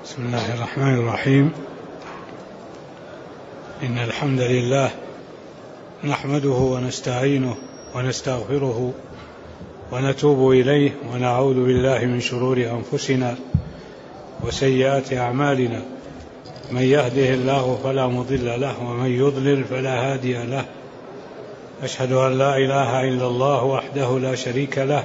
بسم الله الرحمن الرحيم. إن الحمد لله نحمده ونستعينه ونستغفره ونتوب إليه ونعوذ بالله من شرور أنفسنا وسيئات أعمالنا، من يهده الله فلا مضل له ومن يضلل فلا هادي له. أشهد أن لا إله إلا الله وحده لا شريك له،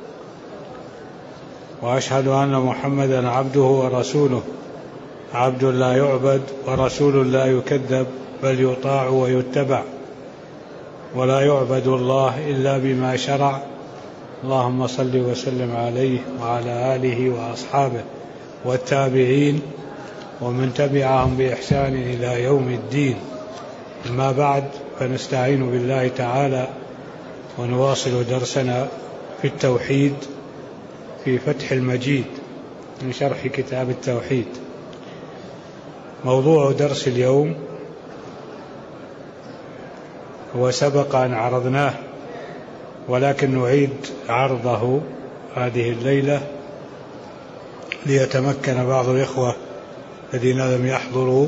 وأشهد أن محمدا عبده ورسوله، عبد لا يعبد ورسول لا يكذب، بل يطاع ويتبع، ولا يعبد الله إلا بما شرع. اللهم صل وسلم عليه وعلى آله وأصحابه والتابعين ومن تبعهم بإحسان إلى يوم الدين. أما بعد، فنستعين بالله تعالى ونواصل درسنا في التوحيد في فتح المجيد من شرح كتاب التوحيد. موضوع درس اليوم هو سبق أن عرضناه، ولكن نعيد عرضه هذه الليلة ليتمكن بعض الإخوة الذين لم يحضروا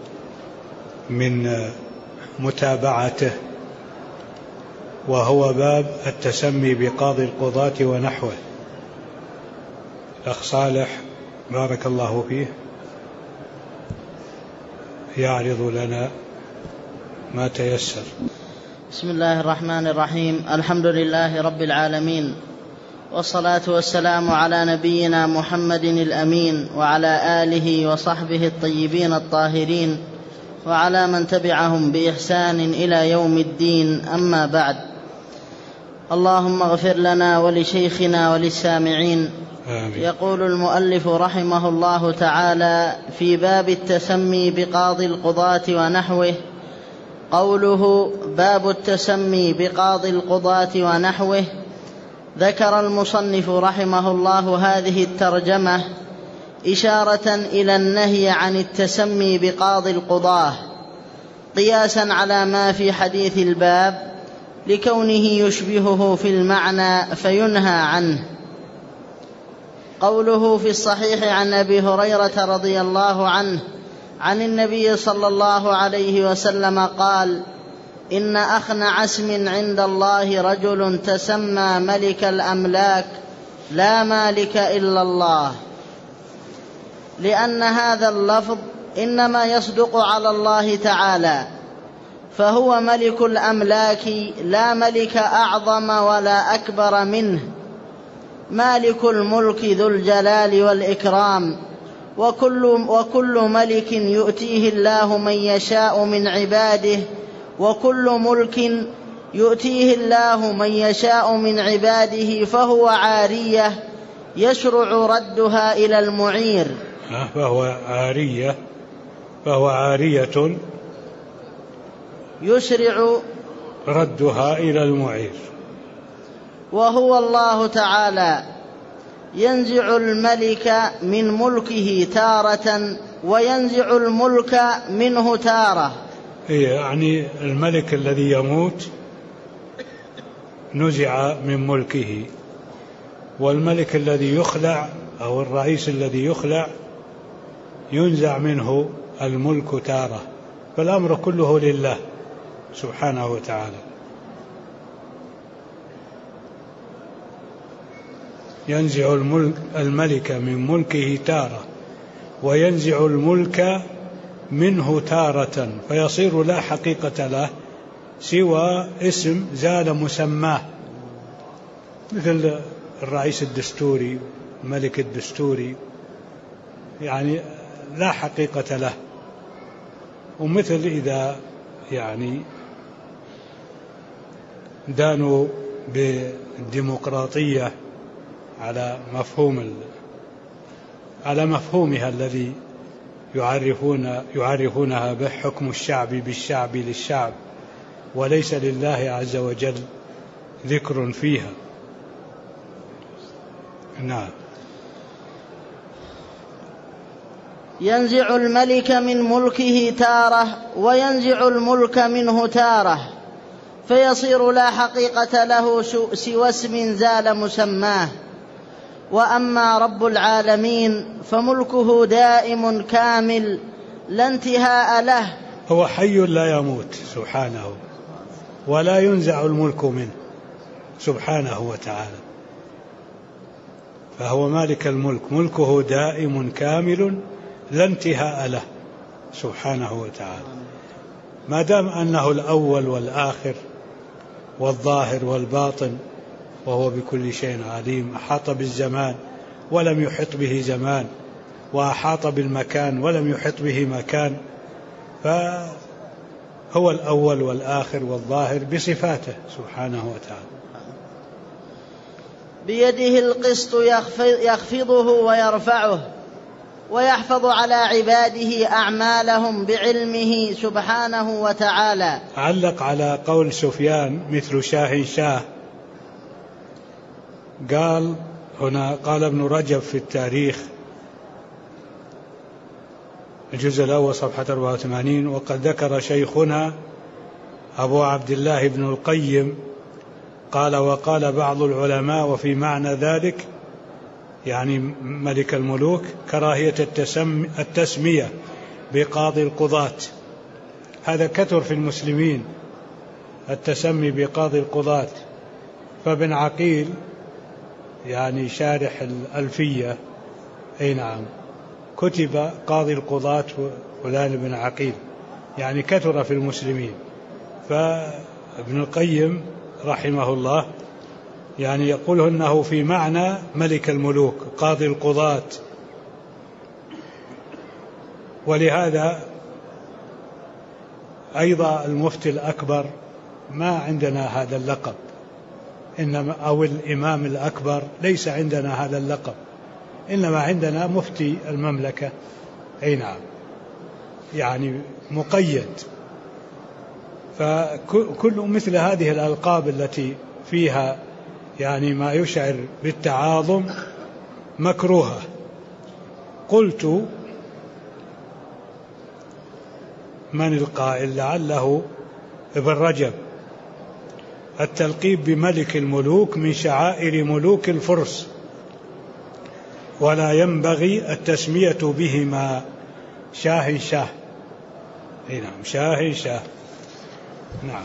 من متابعته، وهو باب التسمي بقاضي القضاة ونحوه. الأخ صالح بارك الله فيه يعرض لنا ما تيسر. بسم الله الرحمن الرحيم. الحمد لله رب العالمين، والصلاة والسلام على نبينا محمد الأمين وعلى آله وصحبه الطيبين الطاهرين وعلى من تبعهم بإحسان إلى يوم الدين. أما بعد، اللهم اغفر لنا ولشيخنا وللسامعين. آمين. يقول المؤلف رحمه الله تعالى في باب التسمي بقاضي القضاة ونحوه: قوله باب التسمي بقاضي القضاة ونحوه، ذكر المصنف رحمه الله هذه الترجمة إشارة إلى النهي عن التسمي بقاضي القضاة، قياسا على ما في حديث الباب لكونه يشبهه في المعنى فينهى عنه. قوله في الصحيح عن أبي هريرة رضي الله عنه عن النبي صلى الله عليه وسلم قال: إن أخنع اسم عند الله رجل تسمى ملك الأملاك لا مالك إلا الله، لأن هذا اللفظ إنما يصدق على الله تعالى، فهو ملك الأملاك لا ملك أعظم ولا أكبر منه، مالك الملك ذو الجلال والإكرام، وكل ملك يؤتيه الله من يشاء من عباده، وكل ملك يؤتيه الله من يشاء من عباده فهو عارية يشرع ردها إلى المعير. فهو عارية يشرع ردها إلى المعير. وهو الله تعالى ينزع الملك من ملكه تارة وينزع الملك منه تارة. يعني الملك الذي يموت نزع من ملكه، والملك الذي يخلع أو الرئيس الذي يخلع ينزع منه الملك تارة، فالأمر كله لله سبحانه وتعالى. ينزع الملك من ملكه تارة وينزع الملك منه تارة، فيصير لا حقيقة له سوى اسم زال مسماه، مثل الرئيس الدستوري، الملك الدستوري، يعني لا حقيقة له. ومثل إذا يعني دانوا بالديمقراطية على مفهومها الذي يعرفونها به، حكم الشعب بالشعب للشعب، وليس لله عز وجل ذكر فيها. نعم. ينزع الملك من ملكه تارة وينزع الملك منه تارة، فيصير لا حقيقة له سوى اسم زال مسماه، وأما رب العالمين فملكه دائم كامل لا انتهاء له. هو حي لا يموت سبحانه، ولا ينزع الملك منه سبحانه وتعالى، فهو مالك الملك، ملكه دائم كامل لا انتهاء له سبحانه وتعالى، ما دام أنه الأول والآخر والظاهر والباطن، وهو بكل شيء عليم. أحاط بالزمان ولم يحط به زمان، وأحاط بالمكان ولم يحط به مكان، فهو الأول والآخر والظاهر بصفاته سبحانه وتعالى. بيده القسط يخفضه ويرفعه، ويحفظ على عباده أعمالهم بعلمه سبحانه وتعالى. علق على قول سفيان مثل شاه شاه، قال هنا، قال ابن رجب في التاريخ الجزء الأول صفحة 84: وقد ذكر شيخنا أبو عبد الله بن القيم قال: وقال بعض العلماء وفي معنى ذلك، يعني ملك الملوك، كراهية التسمية بقاضي القضاة. هذا كثر في المسلمين التسمي بقاضي القضاة. فابن عقيل يعني شارح الألفية، أي نعم، كتب قاضي القضاة فلان بن عقيل، يعني كثر في المسلمين. فابن القيم رحمه الله يعني يقول إنه في معنى ملك الملوك قاضي القضاة. ولهذا أيضا المفتي الأكبر ما عندنا هذا اللقب، إنما أو الإمام الأكبر ليس عندنا هذا اللقب، إنما عندنا مفتي المملكة، أي نعم، يعني مقيد. فكل مثل هذه الألقاب التي فيها يعني ما يشعر بالتعاظم مكروهة. قلت: من القائل؟ لعله ابن رجب: التلقيب بملك الملوك من شعائر ملوك الفرس، ولا ينبغي التسمية بهما شاه شاه. اي نعم، شاه شاه، نعم.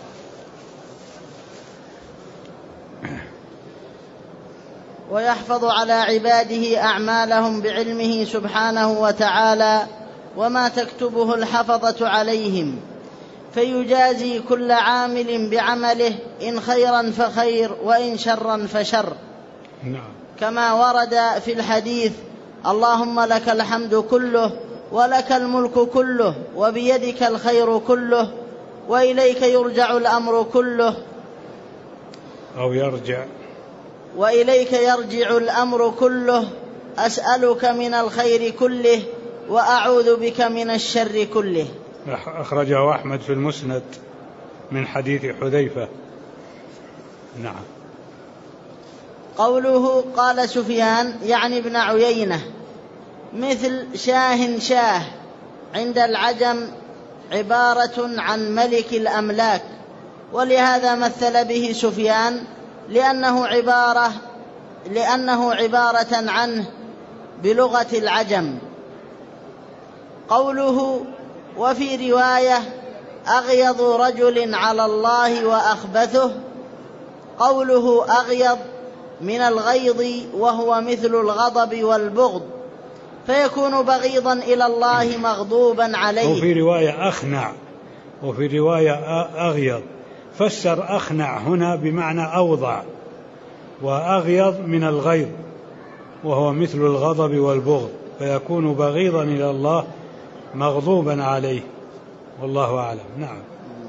ويحفظ على عباده أعمالهم بعلمه سبحانه وتعالى وما تكتبه الحفظة عليهم، فيجازي كل عامل بعمله، إن خيرا فخير وإن شرا فشر. نعم. كما ورد في الحديث: اللهم لك الحمد كله ولك الملك كله وبيدك الخير كله وإليك يرجع الأمر كله، أو يرجع، وإليك يرجع الأمر كله، أسألك من الخير كله وأعوذ بك من الشر كله. أخرجه أحمد في المسند من حديث حذيفة. نعم. قوله قال سفيان يعني ابن عيينة: مثل شاه شاه عند العجم عبارة عن ملك الأملاك، ولهذا مثل به سفيان لأنه عبارة عنه بلغة العجم. قوله وفي رواية أغيض رجل على الله وأخبثه، قوله أغيض من الغيظ وهو مثل الغضب والبغض، فيكون بغيضا إلى الله مغضوبا عليه. وفي رواية أخنع، وفي رواية أغيض. فسر أخنع هنا بمعنى أوضع، وأغيض من الغيظ وهو مثل الغضب والبغض، فيكون بغيضا إلى الله مغضوبا عليه، والله أعلم. نعم.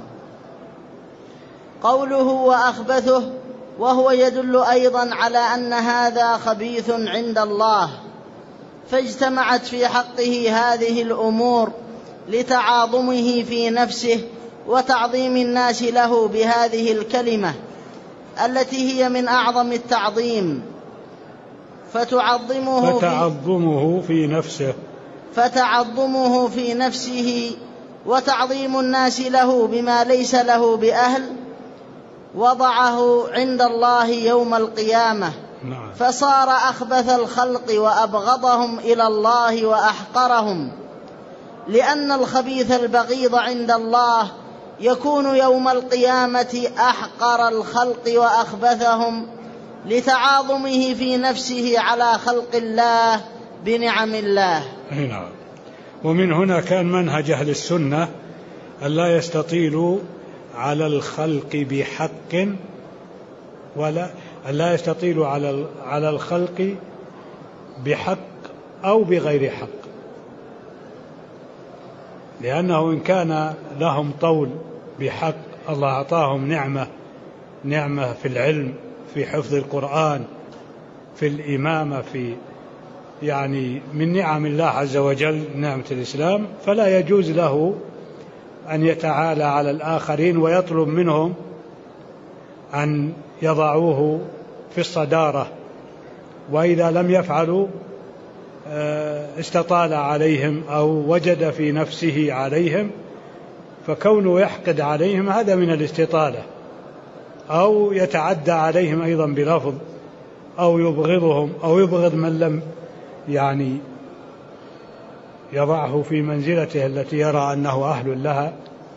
قوله وأخبثه وهو يدل أيضا على أن هذا خبيث عند الله، فاجتمعت في حقه هذه الأمور لتعاظمه في نفسه وتعظيم الناس له بهذه الكلمة التي هي من أعظم التعظيم، فتعظمه في نفسه وتعظيم الناس له بما ليس له بأهل، وضعه عند الله يوم القيامة فصار أخبث الخلق وأبغضهم إلى الله وأحقرهم، لأن الخبيث البغيض عند الله يكون يوم القيامة أحقر الخلق وأخبثهم لتعاظمه في نفسه على خلق الله بنعم الله. نعم. ومن هنا كان منهج أهل السنة ألا يستطيلوا على الخلق بحق ولا ألا يستطيلوا على الخلق بحق أو بغير حق، لأنه إن كان لهم طول بحق الله أعطاهم نعمة في العلم، في حفظ القرآن، في الإمامة، في يعني من نعم الله عز وجل نعمة الإسلام، فلا يجوز له أن يتعالى على الآخرين ويطلب منهم أن يضعوه في الصدارة، وإذا لم يفعلوا استطال عليهم أو وجد في نفسه عليهم، فكونه يحقد عليهم هذا من الاستطالة، أو يتعدى عليهم أيضا بلفظ، أو يبغضهم أو يبغض من لم يعني يضعه في منزلته التي يرى أنه أهل لها.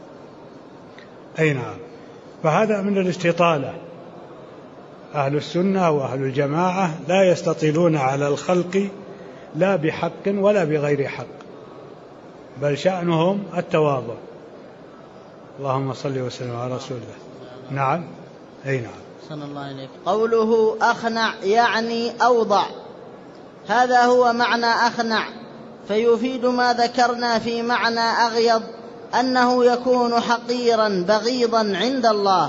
أي نعم. فهذا من الاستطالة. أهل السنة وأهل الجماعة لا يستطيلون على الخلق لا بحق ولا بغير حق، بل شأنهم التواضع. اللهم صل وسلم على رسول الله. نعم. أي نعم. صلى الله عليك. قوله أخنع يعني أوضع، هذا هو معنى أخنع، فيفيد ما ذكرنا في معنى أغيض أنه يكون حقيرا بغيضا عند الله.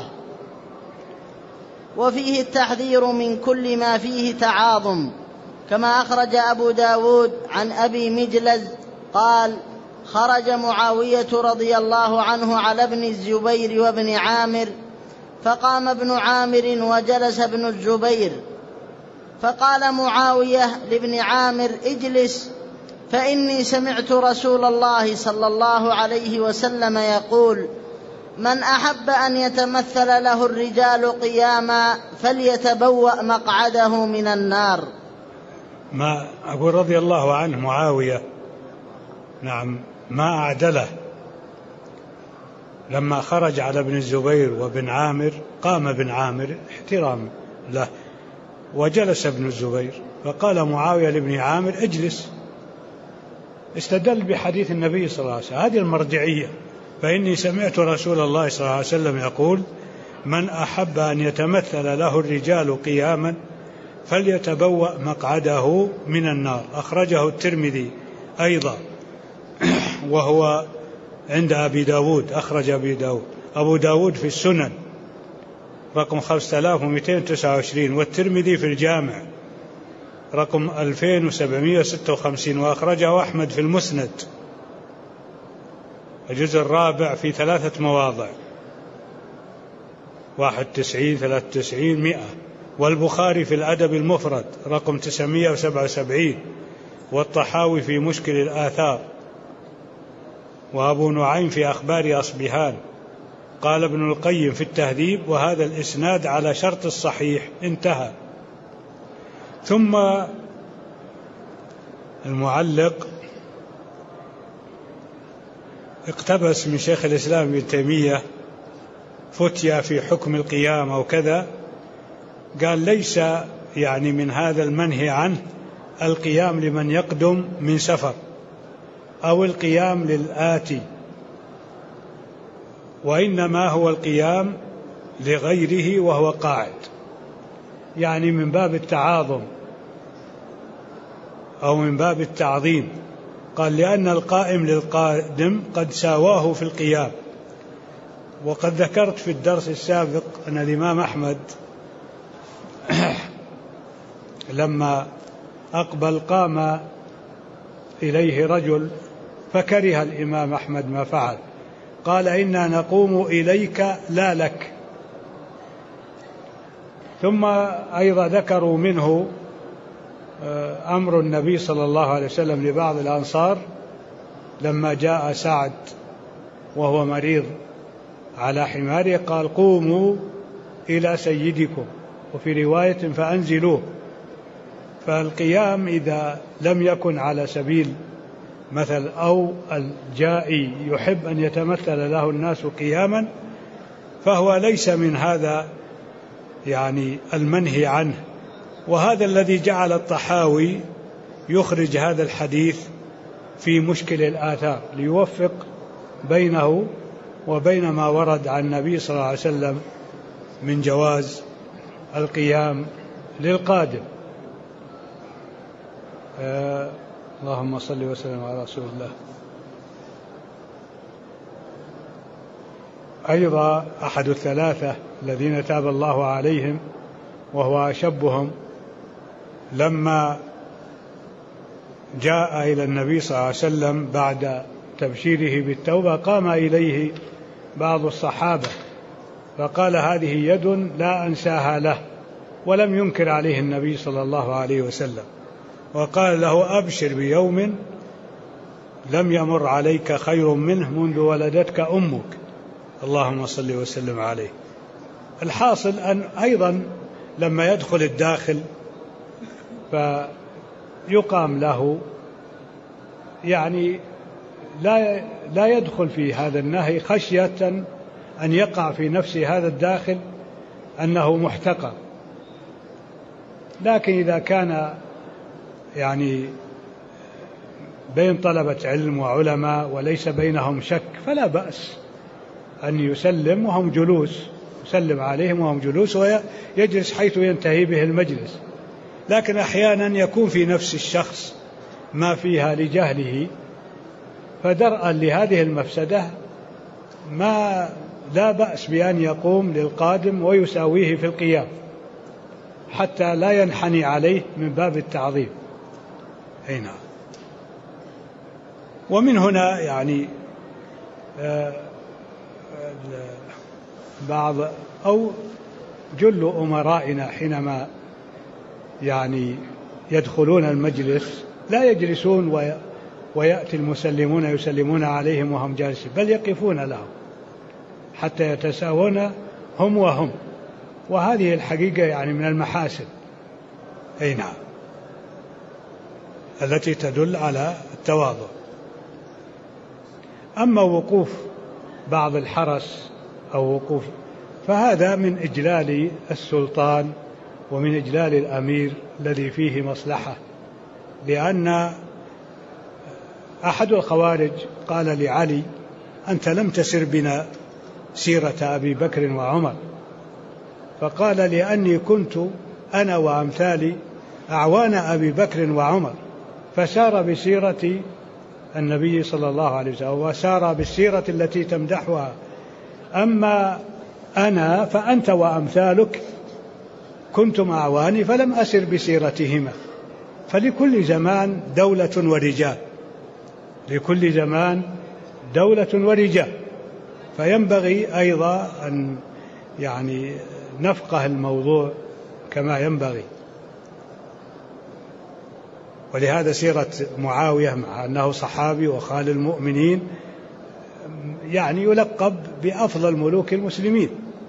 وفيه التحذير من كل ما فيه تعاظم، كما أخرج أبو داود عن أبي مجلز قال: خرج معاوية رضي الله عنه على ابن الزبير وابن عامر، فقام ابن عامر وجلس ابن الزبير، فقال معاوية لابن عامر: اجلس، فإني سمعت رسول الله صلى الله عليه وسلم يقول: من أحب أن يتمثل له الرجال قياما فليتبوأ مقعده من النار. ما أقول رضي الله عنه معاوية، نعم، ما أعدله، لما خرج على ابن الزبير وابن عامر قام ابن عامر احترام له وجلس ابن الزبير، فقال معاوية لابن عامر: اجلس. استدل بحديث النبي صلى الله عليه وسلم، هذه المرجعية، فإني سمعت رسول الله صلى الله عليه وسلم يقول: من أحب أن يتمثل له الرجال قياما فليتبوأ مقعده من النار. أخرجه الترمذي أيضا، وهو عند أبي داود، أخرج أبو داود في السنن رقم 5229، والترمذي في الجامع رقم 2756، وأخرجه أحمد في المسند الجزء الرابع في 3 مواضع، 91 93 100، والبخاري في الأدب المفرد رقم 977، والطحاوي في مشكل الآثار، وأبو نعيم في أخبار أصبهان. قال ابن القيم في التهذيب: وهذا الإسناد على شرط الصحيح، انتهى. ثم المعلق اقتبس من شيخ الإسلام ابن تيمية فتيا في حكم القيام أو كذا، قال: ليس يعني من هذا المنهي عنه القيام لمن يقدم من سفر أو القيام للآتي، وإنما هو القيام لغيره وهو قاعد، يعني من باب التعاظم أو من باب التعظيم. قال: لأن القائم للقادم قد ساواه في القيام. وقد ذكرت في الدرس السابق أن الإمام أحمد لما أقبل قام إليه رجل فكره الإمام أحمد ما فعل، قال: إنا نقوم إليك لا لك. ثم أيضا ذكروا منه أمر النبي صلى الله عليه وسلم لبعض الأنصار لما جاء سعد وهو مريض على حماره، قال: قوموا إلى سيدكم، وفي رواية فأنزلوه، فالقيام إذا لم يكن على سبيل مثل أو الجائي يحب أن يتمثل له الناس قياما فهو ليس من هذا يعني المنهي عنه. وهذا الذي جعل الطحاوي يخرج هذا الحديث في مشكل الآثار ليوفق بينه وبين ما ورد عن النبي صلى الله عليه وسلم من جواز القيام للقادم. اللهم صل وسلم على رسول الله. أيضا أحد الثلاثة الذين تاب الله عليهم وهو أشبهم لما جاء إلى النبي صلى الله عليه وسلم بعد تبشيره بالتوبة قام إليه بعض الصحابة فقال هذه يد لا أنساها له، ولم ينكر عليه النبي صلى الله عليه وسلم، وقال له أبشر بيوم لم يمر عليك خير منه منذ ولدتك أمك، اللهم صل وسلم عليه. الحاصل أن أيضا لما يدخل الداخل فيقام له يعني لا يدخل في هذا النهي خشية أن يقع في نفسه هذا الداخل أنه محتقر. لكن إذا كان يعني بين طلبة علم وعلماء وليس بينهم شك فلا بأس أن يسلم وهم جلوس، يسلم عليهم وهم جلوس ويجلس حيث ينتهي به المجلس. لكن أحيانا يكون في نفس الشخص ما فيها لجهله، فدرءا لهذه المفسدة لا بأس بأن يقوم للقادم ويساويه في القيام حتى لا ينحني عليه من باب التعظيم. نعم. ومن هنا يعني بعض أو جل أمرائنا حينما يعني يدخلون المجلس لا يجلسون ويأتي المسلمون يسلمون عليهم وهم جالسين، بل يقفون لهم حتى يتساوون هم وهم، وهذه الحقيقة يعني من المحاسن نعم التي تدل على التواضع. أما وقوف بعض الحرس أو وقوف فهذا من إجلال السلطان ومن إجلال الأمير الذي فيه مصلحة، لأن أحد الخوارج قال لعلي أنت لم تسر بنا سيرة أبي بكر وعمر، فقال لأني كنت أنا وأمثالي أعوان أبي بكر وعمر، فسار بسيرة النبي صلى الله عليه وسلم وسار بالسيرة التي تمدحها. أما أنا فأنت وأمثالك كنتم أعواني فلم أسر بسيرتهما. فلكل زمان دولة ورجال، لكل زمان دولة ورجال، فينبغي أيضا أن يعني نفقه الموضوع كما ينبغي. ولهذا سيرة معاوية مع أنه صحابي وخال المؤمنين يعني يلقب بأفضل ملوك المسلمين،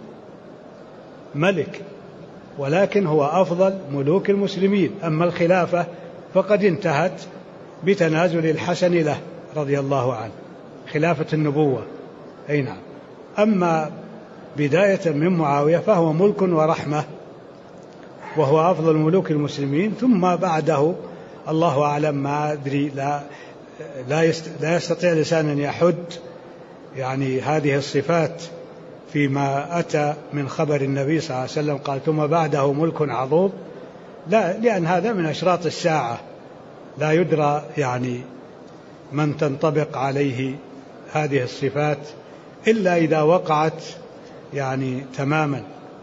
ملك ولكن هو أفضل ملوك المسلمين. أما الخلافة فقد انتهت بتنازل الحسن له رضي الله عنه، خلافة النبوة نعم. أما بداية من معاوية فهو ملك ورحمة وهو أفضل ملوك المسلمين، ثم بعده الله أعلم ما أدري، لا يستطيع لسان أن يحد يعني هذه الصفات فيما أتى من خبر النبي صلى الله عليه وسلم قال ثم بعده ملك عظوم، لا، لأن هذا من أشراط الساعة لا يدرى يعني من تنطبق عليه هذه الصفات إلا إذا وقعت يعني تماما.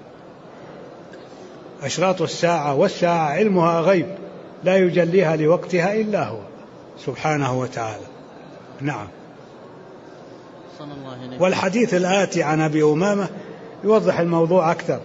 أشراط الساعة والساعة علمها غيب لا يجليها لوقتها إلا هو سبحانه وتعالى. نعم. والحديث الآتي عن أبي أمامة يوضح الموضوع أكثر.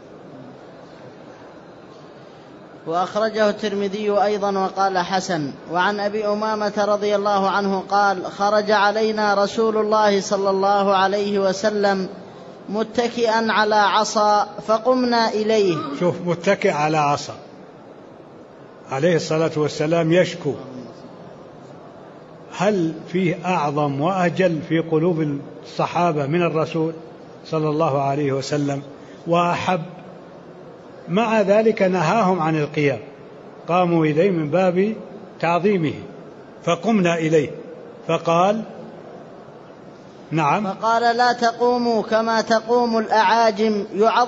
وأخرجه الترمذي أيضا وقال حسن. وعن أبي أمامة رضي الله عنه قال خرج علينا رسول الله صلى الله عليه وسلم متكئا على عصا فقمنا إليه. شوف، متكئ على عصا، عليه الصلاة والسلام يشكو. هل فيه أعظم وأجل في قلوب الصحابة من الرسول صلى الله عليه وسلم وأحب؟ مع ذلك نهاهم عن القيام، قاموا إليه من باب تعظيمه، فقمنا إليه فقال نعم، فقال لا تقوموا كما تقوم الأعاجم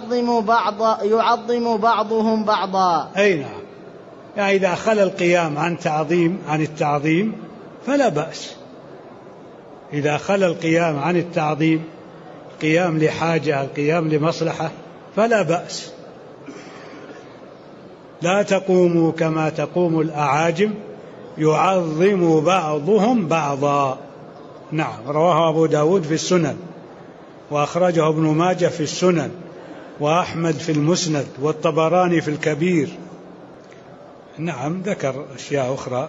يعظم بعضهم بعضا. أي نعم، يعني إذا خلى القيام عن التعظيم فلا بأس. إذا خلى القيام عن التعظيم، القيام لحاجة، القيام لمصلحة، فلا بأس. لا تقوموا كما تقوم الأعاجم يعظم بعضهم بعضا. نعم، رواه أبو داود في السنن، وأخرجه ابن ماجه في السنن، وأحمد في المسند، والطبراني في الكبير. نعم، ذكر أشياء أخرى،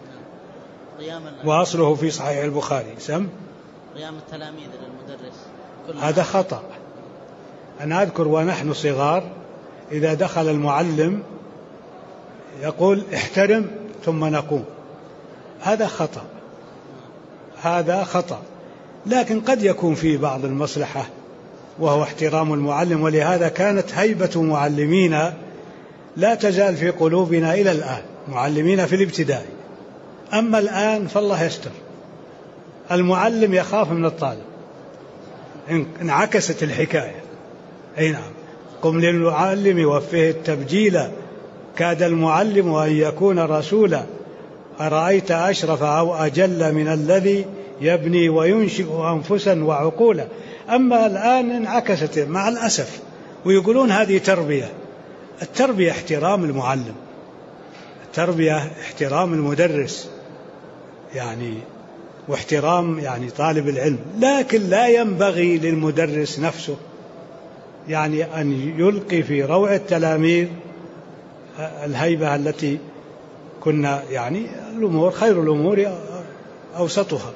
وأصله في صحيح البخاري. قيام التلاميذ للمدرس هذا خطأ. أنا أذكر ونحن صغار إذا دخل المعلم يقول احترم ثم نقوم، هذا خطأ، هذا خطأ. لكن قد يكون فيه بعض المصلحة وهو احترام المعلم، ولهذا كانت هيبة معلمينا لا تزال في قلوبنا إلى الآن، معلمين في الابتدائي. أما الآن فالله يستر، المعلم يخاف من الطالب، انعكست الحكاية. أي نعم، قم للمعلم وفه التبجيل، كاد المعلم أن يكون رسولا، أرأيت أشرف أو أجل من الذي يبني وينشئ أنفسا وعقولا. أما الآن انعكست مع الأسف، ويقولون هذه تربية. التربية احترام المعلم، التربية احترام المدرس، يعني واحترام يعني طالب العلم. لكن لا ينبغي للمدرس نفسه يعني أن يلقي في روع التلاميذ الهيبة التي كنا يعني الأمور خير الأمور أوسطها.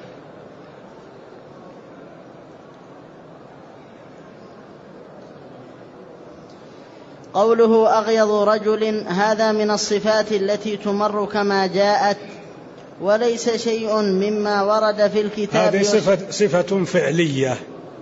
قوله أغيض رجل، هذا من الصفات التي تمر كما جاءت، وليس شيء مما ورد في الكتاب. هذه صفة فعلية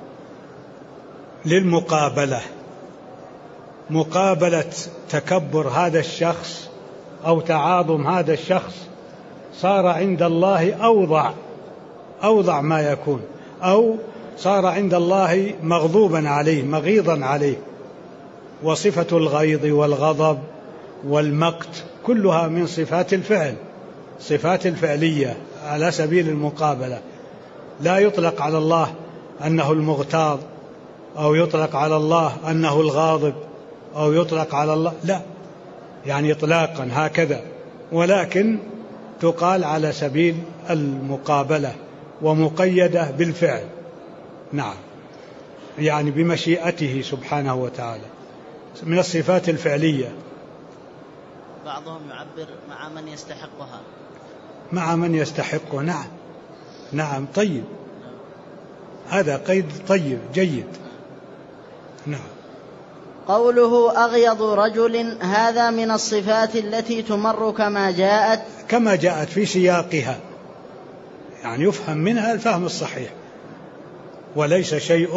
للمقابلة، مقابلة تكبر هذا الشخص أو تعاظم هذا الشخص صار عند الله أوضع ما يكون، أو صار عند الله مغضوبا عليه، مغيظا عليه. وصفة الغيظ والغضب والمقت كلها من صفات الفعل، صفات الفعلية على سبيل المقابلة. لا يطلق على الله أنه المغتاظ، أو يطلق على الله أنه الغاضب، أو يطلق على الله، لا، يعني إطلاقا هكذا، ولكن تقال على سبيل المقابلة ومقيدة بالفعل. نعم، يعني بمشيئته سبحانه وتعالى، من الصفات الفعلية. بعضهم يعبر مع من يستحقها، مع من يستحقه. نعم نعم، طيب، هذا قيد طيب جيد. نعم. قوله أغيض رجل، هذا من الصفات التي تمر كما جاءت في سياقها، يعني يفهم منها الفهم الصحيح. وليس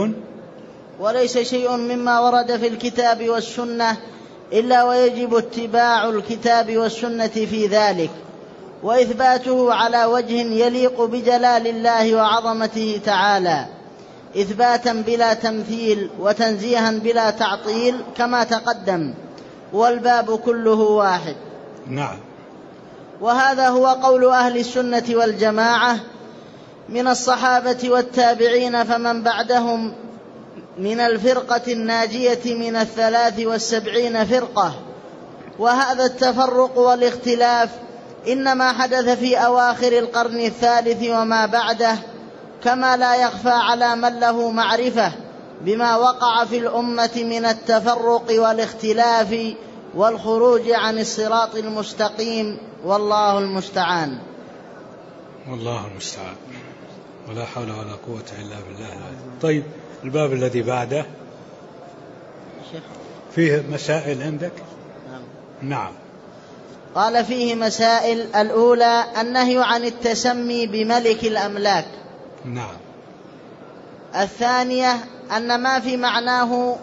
شيء مما ورد في الكتاب والسنة إلا ويجب اتباع الكتاب والسنة في ذلك، وإثباته على وجه يليق بجلال الله وعظمته تعالى، إثباتا بلا تمثيل وتنزيها بلا تعطيل كما تقدم، والباب كله واحد. نعم. وهذا هو قول أهل السنة والجماعة من الصحابة والتابعين، فمن بعدهم من الفرقة الناجية من 73 فرقة. وهذا التفرق والاختلاف إنما حدث في أواخر القرن الثالث وما بعده، كما لا يخفى على من له معرفة بما وقع في الأمة من التفرق والاختلاف والخروج عن الصراط المستقيم، والله المستعان. والله المستعان، ولا حول ولا قوة إلا بالله. طيب، الباب الذي بعده فيه مسائل عندك؟ نعم. قال فيه مسائل. الأولى النهي عن التسمي بملك الأملاك. نعم. الثانية أن ما في معناه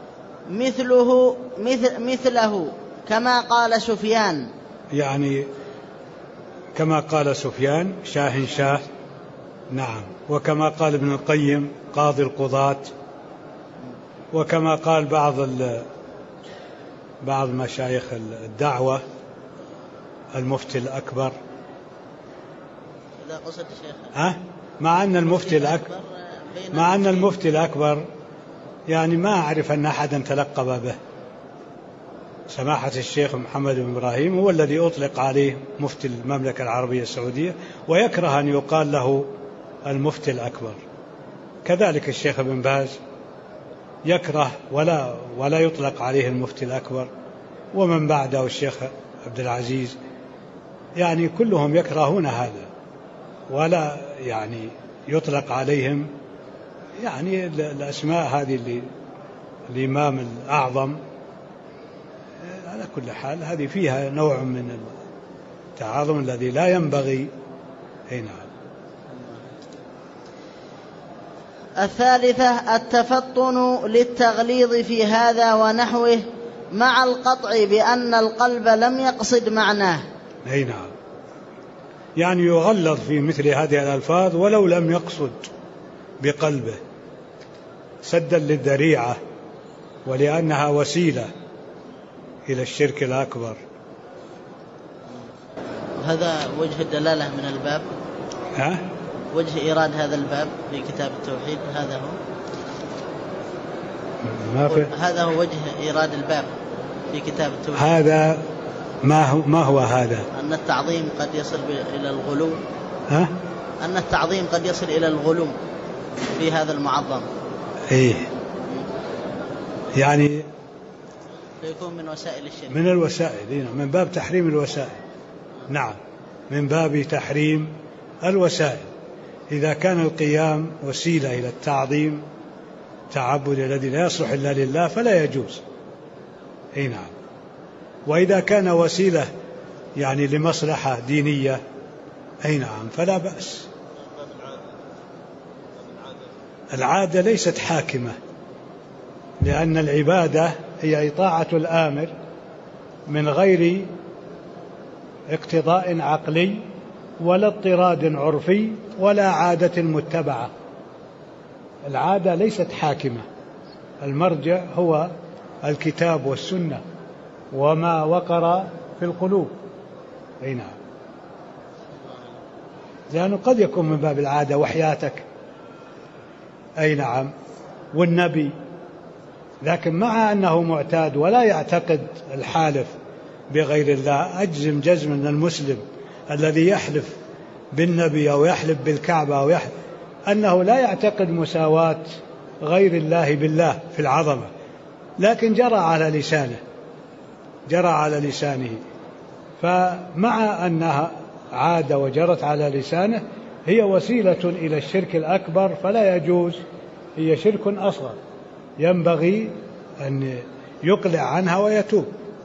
مثله كما قال سفيان، يعني كما قال سفيان شاه شاه. نعم. وكما قال ابن القيم قاضي القضاة، وكما قال بعض مشايخ الدعوة المفتي الأكبر. إذا قصد الشيخ مع أن المفتي الأكبر يعني ما أعرف أن أحدا تلقب به. سماحة الشيخ محمد بن إبراهيم هو الذي أطلق عليه مفتي المملكة العربية السعودية، ويكره أن يقال له المفتي الأكبر. كذلك الشيخ ابن باز يكره ولا يطلق عليه المفتي الأكبر، ومن بعده الشيخ عبد العزيز، يعني كلهم يكرهون هذا، ولا يعني يطلق عليهم يعني الأسماء هذه الإمام الأعظم. على كل حال هذه فيها نوع من التعاظم الذي لا ينبغي. نعم. الثالثة التفطن للتغليظ في هذا ونحوه مع القطع بأن القلب لم يقصد معناه. نعم. يعني يغلظ في مثل هذه الألفاظ ولو لم يقصد بقلبه، سدا للذريعة، ولأنها وسيلة إلى الشرك الأكبر. هذا وجه الدلالة من الباب. وجه إيراد هذا الباب في كتاب التوحيد هذا هو. هذا هو وجه إيراد الباب في كتاب التوحيد. هذا ما هو هذا؟ أن التعظيم قد يصل إلى الغلو. أن التعظيم قد يصل إلى الغلو في هذا المعظم. يعني يكون من وسائل الشرك. من الوسائل، من باب تحريم الوسائل. نعم، من باب تحريم الوسائل. إذا كان القيام وسيلة إلى التعظيم، تعبد الذي لا يصلح إلا لله، فلا يجوز. نعم. وإذا كان وسيلة يعني لمصلحة دينية، نعم، فلا بأس. العادة ليست حاكمة، لأن العبادة هي إطاعة الآمر من غير اقتضاء عقلي ولا اضطراد عرفي ولا عادة متبعة. العادة ليست حاكمة، المرجع هو الكتاب والسنة وما وقر في القلوب. نعم. لأنه قد يكون من باب العادة وحياتك، نعم، والنبي، لكن مع أنه معتاد ولا يعتقد الحالف بغير الله، أجزم جزم أن المسلم الذي يحلف بالنبي أو يحلف بالكعبة أو يحلف أنه لا يعتقد مساواة غير الله بالله في العظمة، لكن جرى على لسانه، فمع أنها عادة وجرت على لسانه هي وسيلة إلى الشرك الأكبر، فلا يجوز، هي شرك أصغر ينبغي أن يقلع عنها ويتوب.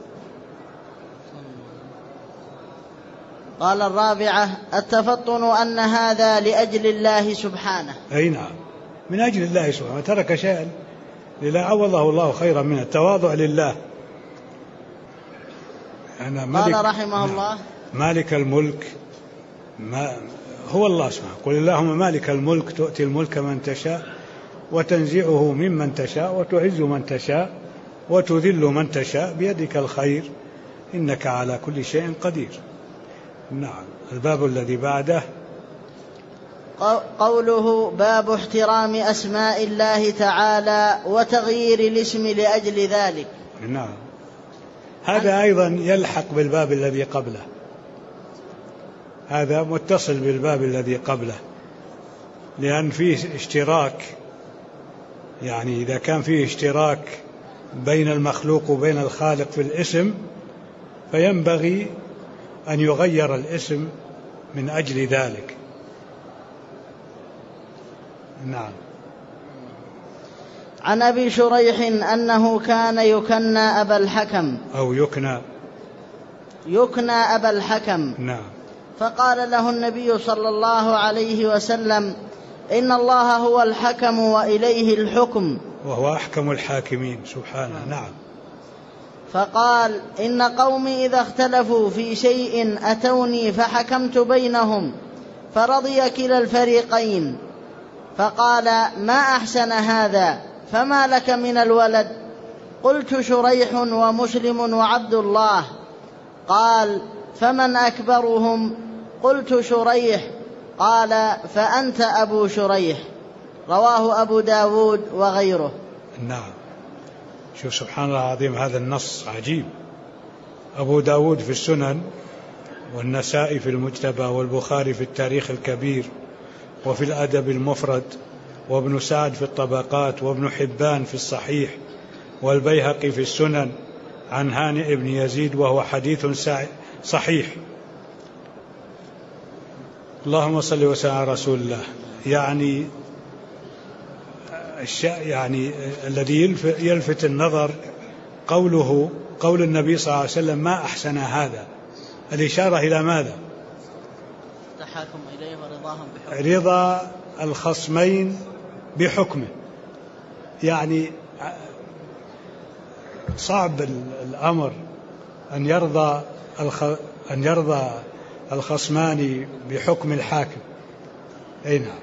قال الرابعة التفطن أن هذا لأجل الله سبحانه. نعم، من أجل الله سبحانه، ترك شيئا لله عوضه الله خيرا منه، التواضع لله. قال رحمه الله مالك الملك هو الله سبحانه. قل اللهم مالك الملك تؤتي الملك من تشاء وتنزعه ممن تشاء وتعز من تشاء وتذل من تشاء بيدك الخير إنك على كل شيء قدير. نعم. الباب الذي بعده قوله باب احترام أسماء الله تعالى وتغيير الاسم لأجل ذلك. نعم. هذا أيضا يلحق بالباب الذي قبله، هذا متصل بالباب الذي قبله، لأن فيه اشتراك، يعني إذا كان فيه اشتراك بين المخلوق وبين الخالق في الاسم، فينبغي أن يغير الاسم من أجل ذلك. نعم. عن أبي شريح أنه كان يكنى أبا الحكم، أو يكنى يكنى أبا الحكم. نعم. فقال له النبي صلى الله عليه وسلم: إن الله هو الحكم وإليه الحكم، وهو أحكم الحاكمين سبحانه. نعم. فقال: إن قومي إذا اختلفوا في شيء أتوني فحكمت بينهم فرضي كلا الفريقين. فقال: ما أحسن هذا، فما لك من الولد؟ قلت: شريح ومسلم وعبد الله. قال: فمن أكبرهم؟ قلت: شريح. قال: فأنت أبو شريح. رواه أبو داود وغيره. نعم. شوف سبحان الله العظيم، هذا النص عجيب. أبو داود في السنن، والنسائي في المجتبى، والبخاري في التاريخ الكبير، وفي الأدب المفرد، وابن سعد في الطبقات، وابن حبان في الصحيح، والبيهقي في السنن عن هانئ بن يزيد، وهو حديث صحيح. اللهم صل وسلم على رسول الله. يعني الذي يلفت النظر قول النبي صلى الله عليه وسلم: ما أحسن هذا. الإشارة إلى ماذا؟ التحاكم إليه ورضاهم بحكمه، رضا الخصمين بحكمه. يعني صعب الأمر أن يرضى الخصمان بحكم الحاكم. أي نعم.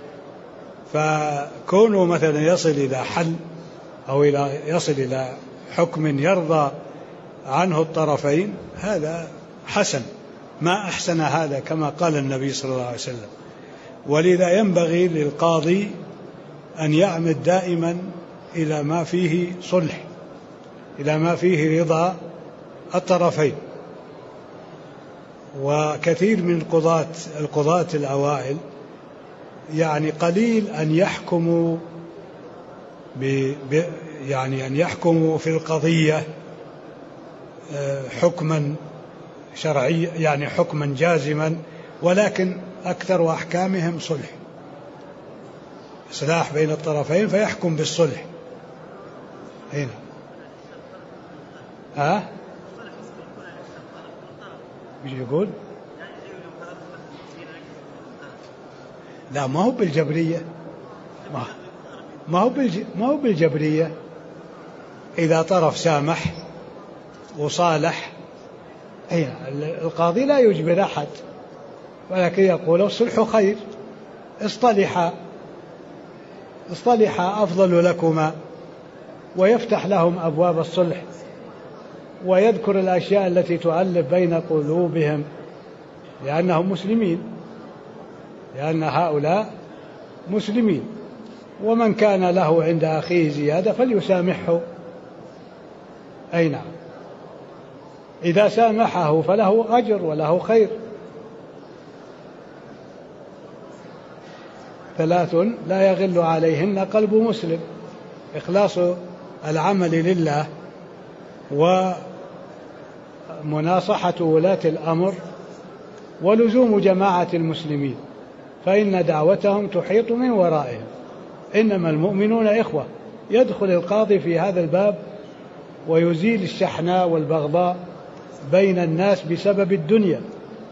فكونه مثلا يصل إلى حل أو يصل إلى حكم يرضى عنه الطرفين، هذا حسن. ما أحسن هذا، كما قال النبي صلى الله عليه وسلم. ولذا ينبغي للقاضي أن يعمد دائما إلى ما فيه صلح، إلى ما فيه رضا الطرفين. وكثير من القضاة الأوائل يعني قليل أن يحكموا أن يحكموا في القضية حكما شرعي، يعني حكما جازما، ولكن أكثر أحكامهم صلح، إصلاح بين الطرفين، فيحكم بالصلح. هنا مش يقول؟ لا، ما هو بالجبرية، ما هو بالجبرية. إذا طرف سامح وصالح، القاضي لا يجبر أحد، ولكن يقول: الصلح خير، اصطلحا أفضل لكما، ويفتح لهم أبواب الصلح، ويذكر الأشياء التي تؤلف بين قلوبهم، لأنهم مسلمين، لأن هؤلاء مسلمين. ومن كان له عند أخيه زيادة فليسامحه. أي نعم. إذا سامحه فله أجر وله خير. 3 لا يغل عليهن قلب مسلم: إخلاص العمل لله، ومناصحة ولاة الأمر، ولزوم جماعة المسلمين، فإن دعوتهم تحيط من ورائهم. إنما المؤمنون إخوة. يدخل القاضي في هذا الباب ويزيل الشحناء والبغضاء بين الناس بسبب الدنيا.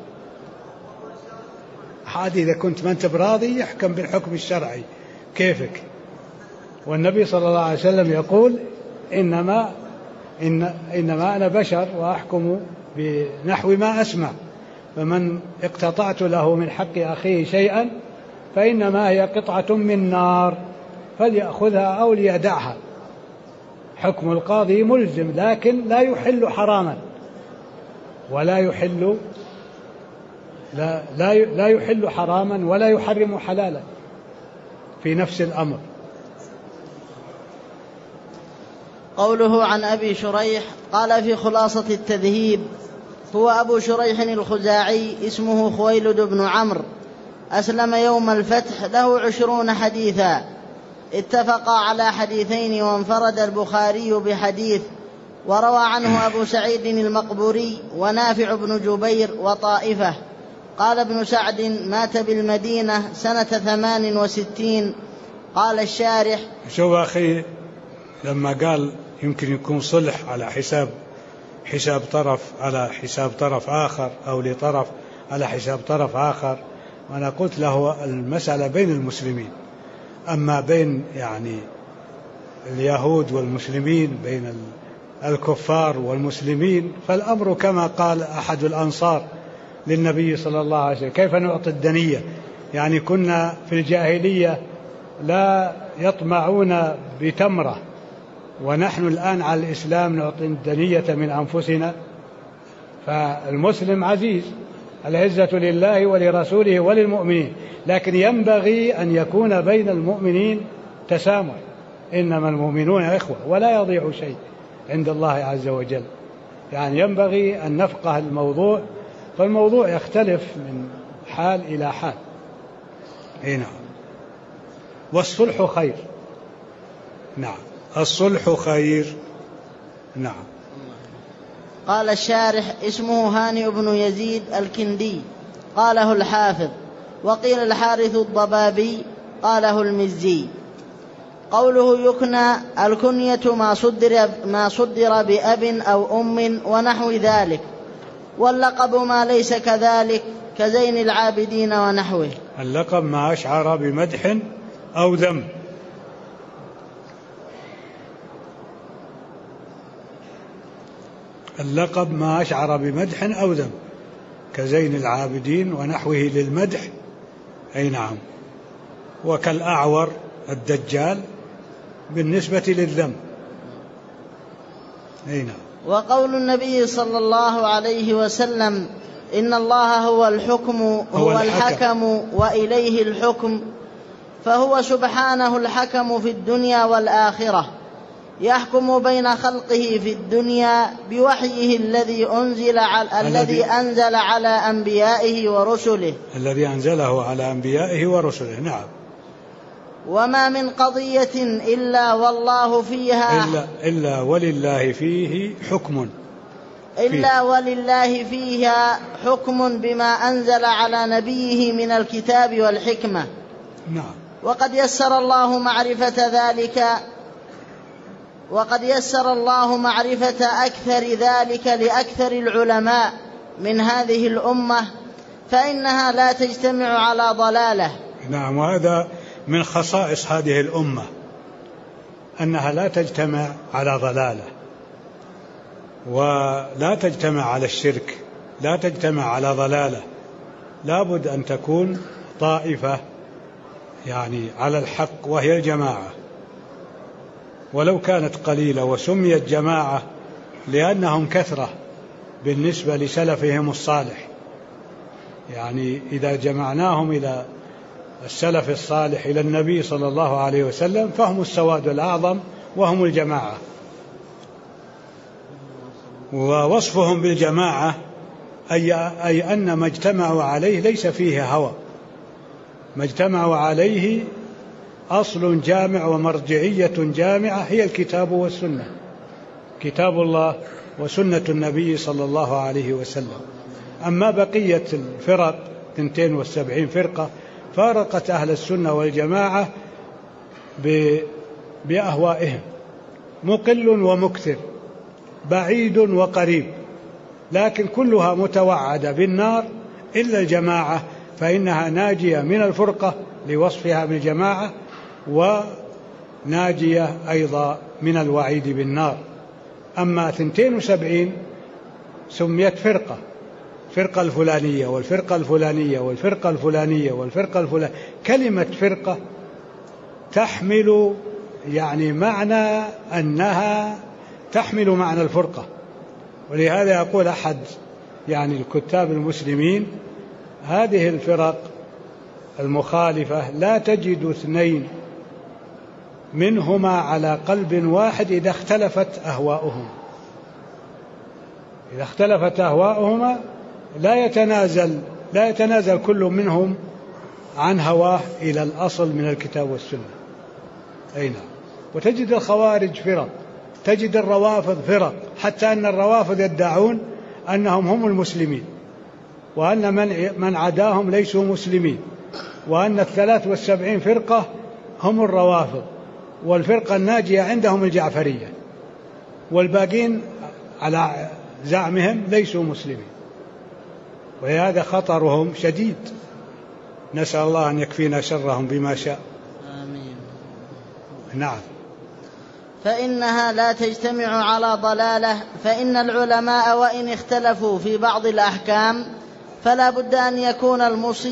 هذه إذا كنت ما أنت براضي يحكم بالحكم الشرعي كيفك. والنبي صلى الله عليه وسلم يقول: إنما أنا بشر وأحكم بنحو ما أسمع، فمن اقتطعت له من حق أخيه شيئا فإنما هي قطعة من نار فليأخذها أو ليدعها. حكم القاضي ملزم، لكن لا يحل حراما، ولا يحل لا يحل حراما ولا يحرم حلالا في نفس الأمر. قوله عن أبي شريح قال في خلاصة التذهيب: هو أبو شريح الخزاعي، اسمه خويلد بن عمرو، أسلم يوم الفتح، له 20 حديثا، اتفقا على حديثين، وانفرد البخاري بحديث، وروى عنه أبو سعيد المقبوري ونافع بن جبير وطائفة. قال ابن سعد: مات بالمدينة سنة 68. قال الشارح: شوف أخي، لما قال يمكن يكون صلح على حساب طرف على حساب طرف آخر، أو لطرف على حساب طرف آخر. وأنا قلت له المسألة بين المسلمين، أما بين يعني اليهود والمسلمين، بين الكفار والمسلمين، فالأمر كما قال أحد الأنصار للنبي صلى الله عليه وسلم: كيف نعطي الدنية؟ يعني كنا في الجاهلية لا يطمعون بتمرة، ونحن الآن على الإسلام نعطي الدنية من أنفسنا. فالمسلم عزيز، العزة لله ولرسوله وللمؤمنين، لكن ينبغي أن يكون بين المؤمنين تسامح. إنما المؤمنون إخوة ولا يضيع شيء عند الله عز وجل. يعني ينبغي أن نفقه الموضوع، فالموضوع يختلف من حال إلى حال. نعم. والصلح خير. نعم، الصلح خير. نعم. قال الشارح: اسمه هانئ بن يزيد الكندي، قاله الحافظ. وقيل الحارث الضبابي، قاله المزي. قوله يكنى: الكنية ما صدر بأب أو أم ونحو ذلك، واللقب ما ليس كذلك كزين العابدين ونحوه. اللقب ما أشعر بمدح أو ذم. اللقب ما أشعر بمدح أو ذم كزين العابدين ونحوه للمدح. أي نعم. وكالأعور الدجال بالنسبة للذم. أي نعم. وقول النبي صلى الله عليه وسلم: إن الله هو الحكم وإليه الحكم، فهو سبحانه الحكم في الدنيا والآخرة، يحكم بين خلقه في الدنيا بوحيه الذي أنزل على أنبيائه ورسله. الذي أنزله على أنبيائه ورسله. نعم. وما من قضية إلا والله فيها إلا ولله فيه حكم. إلا ولله فيها حكم بما أنزل على نبيه من الكتاب والحكمة. نعم. وقد يسر الله معرفة أكثر ذلك لأكثر العلماء من هذه الأمة، فإنها لا تجتمع على ضلالة. نعم. وهذا من خصائص هذه الأمة، أنها لا تجتمع على ضلالة، ولا تجتمع على الشرك، لا تجتمع على ضلالة. لابد أن تكون طائفة يعني على الحق، وهي الجماعة، ولو كانت قليلة. وسميت جماعة لأنهم كثرة بالنسبة لسلفهم الصالح. يعني إذا جمعناهم إلى السلف الصالح إلى النبي صلى الله عليه وسلم فهم السواد الأعظم وهم الجماعة. ووصفهم بالجماعة أي أن ما اجتمعوا عليه ليس فيه هوى، ما اجتمعوا عليه أصل جامع ومرجعية جامعة هي الكتاب والسنة، كتاب الله وسنة النبي صلى الله عليه وسلم. أما بقية الفرق 72 فرقة فارقت أهل السنة والجماعة بأهوائهم، مقل ومكثر، بعيد وقريب، لكن كلها متوعدة بالنار إلا الجماعة، فإنها ناجية من الفرقة لوصفها بالجماعة، وناجية أيضا من الوعيد بالنار. أما 72 سميت فرقة الفلانية والفرقة الفلانية والفرقة الفلانية والفرقة الفلانية. كلمة فرقة تحمل يعني معنى أنها تحمل معنى الفرقة، ولهذا يقول أحد يعني الكتاب المسلمين: هذه الفرق المخالفة لا تجد اثنين منهما على قلب واحد إذا اختلفت أهواؤهم. إذا اختلفت أهواؤهما لا يتنازل كل منهم عن هواه إلى الأصل من الكتاب والسنة. أين؟ وتجد الخوارج فرق، تجد الروافض فرق، حتى أن الروافض يدعون أنهم هم المسلمين، وأن من عداهم ليسوا مسلمين، وأن 73 فرقة هم الروافض، والفرقة الناجية عندهم الجعفرية، والباقين على زعمهم ليسوا مسلمين، وهذا خطرهم شديد. نسأل الله أن يكفينا شرهم بما شاء. آمين. نعم. فإنها لا تجتمع على ضلالة، فإن العلماء وإن اختلفوا في بعض الأحكام فلا بد أن يكون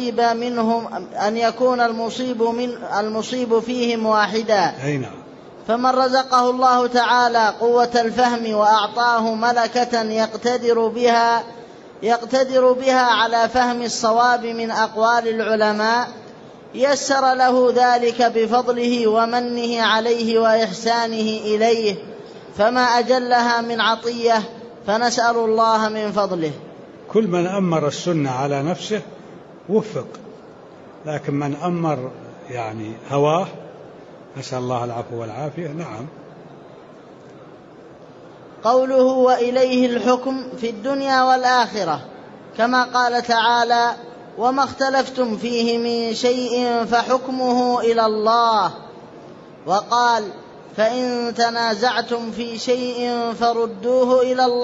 المصيب فيهم واحدا. نعم. فمن رزقه الله تعالى قوة الفهم وأعطاه ملكة يقتدر بها على فهم الصواب من أقوال العلماء يسر له ذلك بفضله ومنه عليه وإحسانه إليه، فما أجلها من عطية، فنسأل الله من فضله. كل من أمر السنة على نفسه وفق، لكن من أمر هواه نسأل الله العفو والعافية. نعم. قوله وإليه الحكم في الدنيا والآخرة، كما قال تعالى وما اختلفتم فيه من شيء فحكمه إلى الله، وقال فإن تنازعتم في شيء فردوه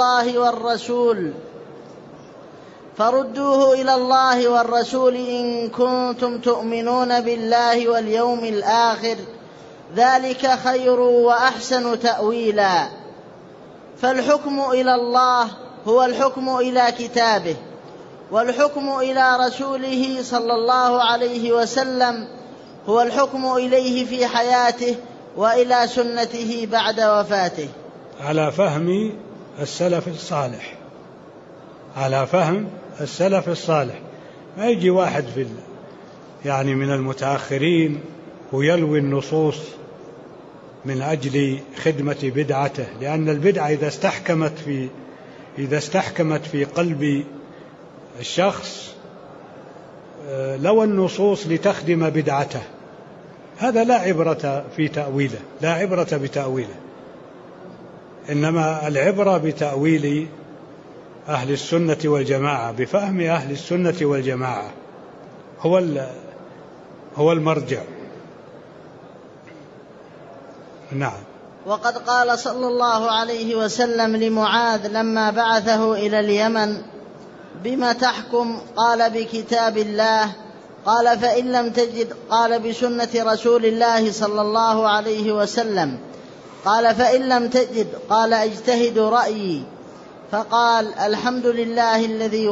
إلى الله والرسول إن كنتم تؤمنون بالله واليوم الآخر، ذلك خير وأحسن تأويلا. فالحكم إلى الله هو الحكم إلى كتابه، والحكم إلى رسوله صلى الله عليه وسلم هو الحكم إليه في حياته وإلى سنته بعد وفاته، على فهم السلف الصالح. على فهم السلف الصالح. ما يجي واحد من المتأخرين ويلوي النصوص من أجل خدمة بدعته، لأن البدعة إذا استحكمت في قلب الشخص لوى النصوص لتخدم بدعته، هذا لا عبرة في تأويله، لا عبرة بتأويله، إنما العبرة بتأويل أهل السنة والجماعة، بفهم أهل السنة والجماعة هو المرجع. نعم. وقد قال صلى الله عليه وسلم لمعاذ لما بعثه إلى اليمن بما تحكم؟ قال بكتاب الله. قال فإن لم تجد؟ قال بسنة رسول الله صلى الله عليه وسلم. قال فإن لم تجد؟ قال اجتهد رأيي. فقال الحمد لله الذي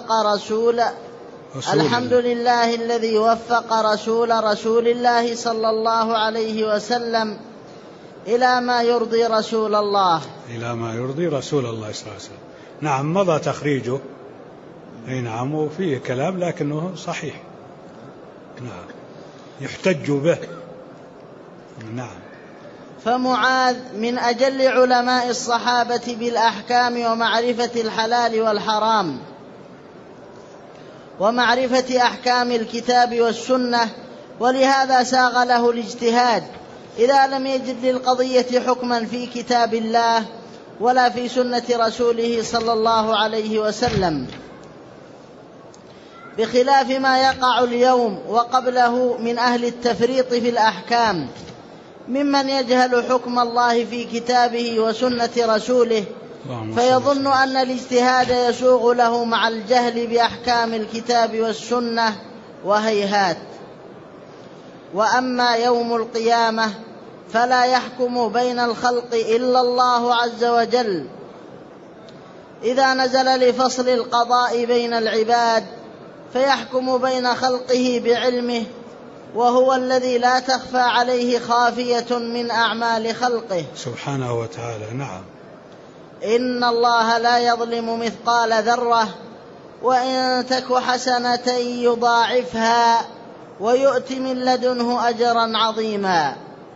وفق رسول الله صلى الله عليه وسلم إلى ما يرضي رسول الله. إلى ما يرضي رسول الله صلى الله عليه وسلم. نعم، مضى تخريجه. نعم، وفيه كلام لكنه صحيح. نعم، يحتج به. نعم. فمعاذ من أجل علماء الصحابة بالأحكام ومعرفة الحلال والحرام ومعرفة أحكام الكتاب والسنة، ولهذا ساغ له الاجتهاد إذا لم يجد للقضية حكما في كتاب الله ولا في سنة رسوله صلى الله عليه وسلم، بخلاف ما يقع اليوم وقبله من أهل التفريط في الأحكام ممن يجهل حكم الله في كتابه وسنة رسوله، فيظن أن الاجتهاد يسوغ له مع الجهل بأحكام الكتاب والسنة، وهيهات. وأما يوم القيامة فلا يحكم بين الخلق إلا الله عز وجل إذا نزل لفصل القضاء بين العباد، فيحكم بين خلقه بعلمه، وهو الذي لا تخفى عليه خافية من أعمال خلقه سبحانه وتعالى. نعم. إن الله لا يظلم مثقال ذرة وإن تك حسنة يضاعفها ويؤت من لدنه أجرا عظيما.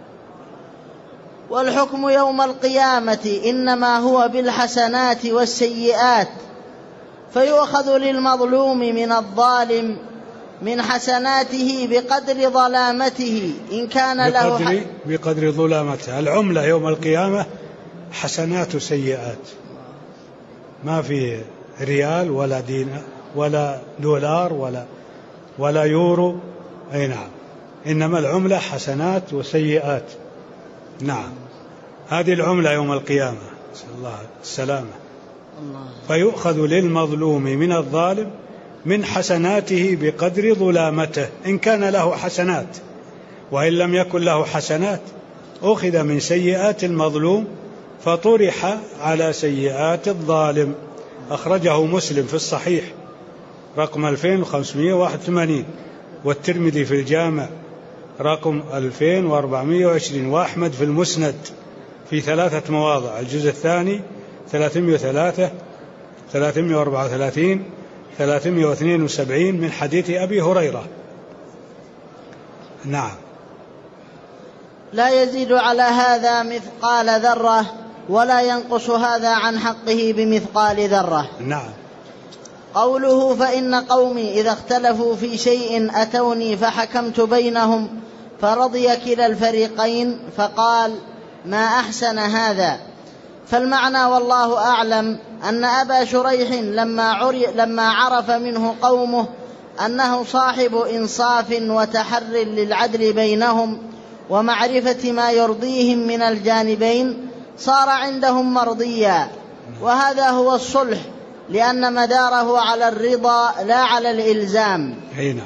والحكم يوم القيامة إنما هو بالحسنات والسيئات، فيؤخذ للمظلوم من الظالم من حسناته بقدر ظلامته إن كان له بقدر ظلامته. العملة يوم القيامة حسنات وسيئات، ما في ريال ولا دينار ولا دولار ولا يورو. أي نعم، إنما العملة حسنات وسيئات. نعم، هذه العملة يوم القيامة، نسأل الله السلامة. فيؤخذ للمظلوم من الظالم من حسناته بقدر ظلامته إن كان له حسنات، وإن لم يكن له حسنات أخذ من سيئات المظلوم فطرح على سيئات الظالم. أخرجه مسلم في الصحيح رقم 2581، والترمذي في الجامع رقم 2420، وأحمد في المسند في 3 مواضع، الجزء الثاني 303 334 372 من حديث أبي هريرة. نعم. لا يزيد على هذا مثقال ذرة ولا ينقص هذا عن حقه بمثقال ذرة. نعم. قوله فإن قومي إذا اختلفوا في شيء أتوني فحكمت بينهم فرضي كلا الفريقين، فقال ما أحسن هذا. فالمعنى والله أعلم أن أبا شريح لما عرف منه قومه أنه صاحب إنصاف وتحر للعدل بينهم ومعرفة ما يرضيهم من الجانبين صار عندهم مرضيا، وهذا هو الصلح، لأن مداره على الرضا لا على الإلزام.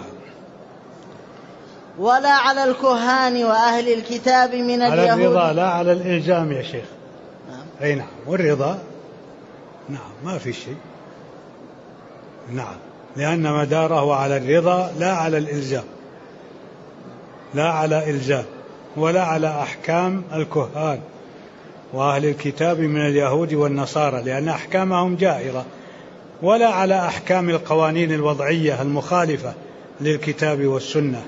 ولا على الكهان وأهل الكتاب من اليهود. على الرضا لا على الإلزام يا شيخ. أي نعم. والرضا نعم ما في شيء. نعم، لأن مداره على الرضا لا على الإلزام، لا على إلزام ولا على أحكام الكهان وأهل الكتاب من اليهود والنصارى لأن أحكامهم جائرة، ولا على أحكام القوانين الوضعية المخالفة للكتاب والسنة،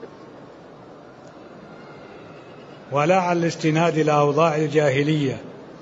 ولا على الاستناد إلى أوضاع الجاهلية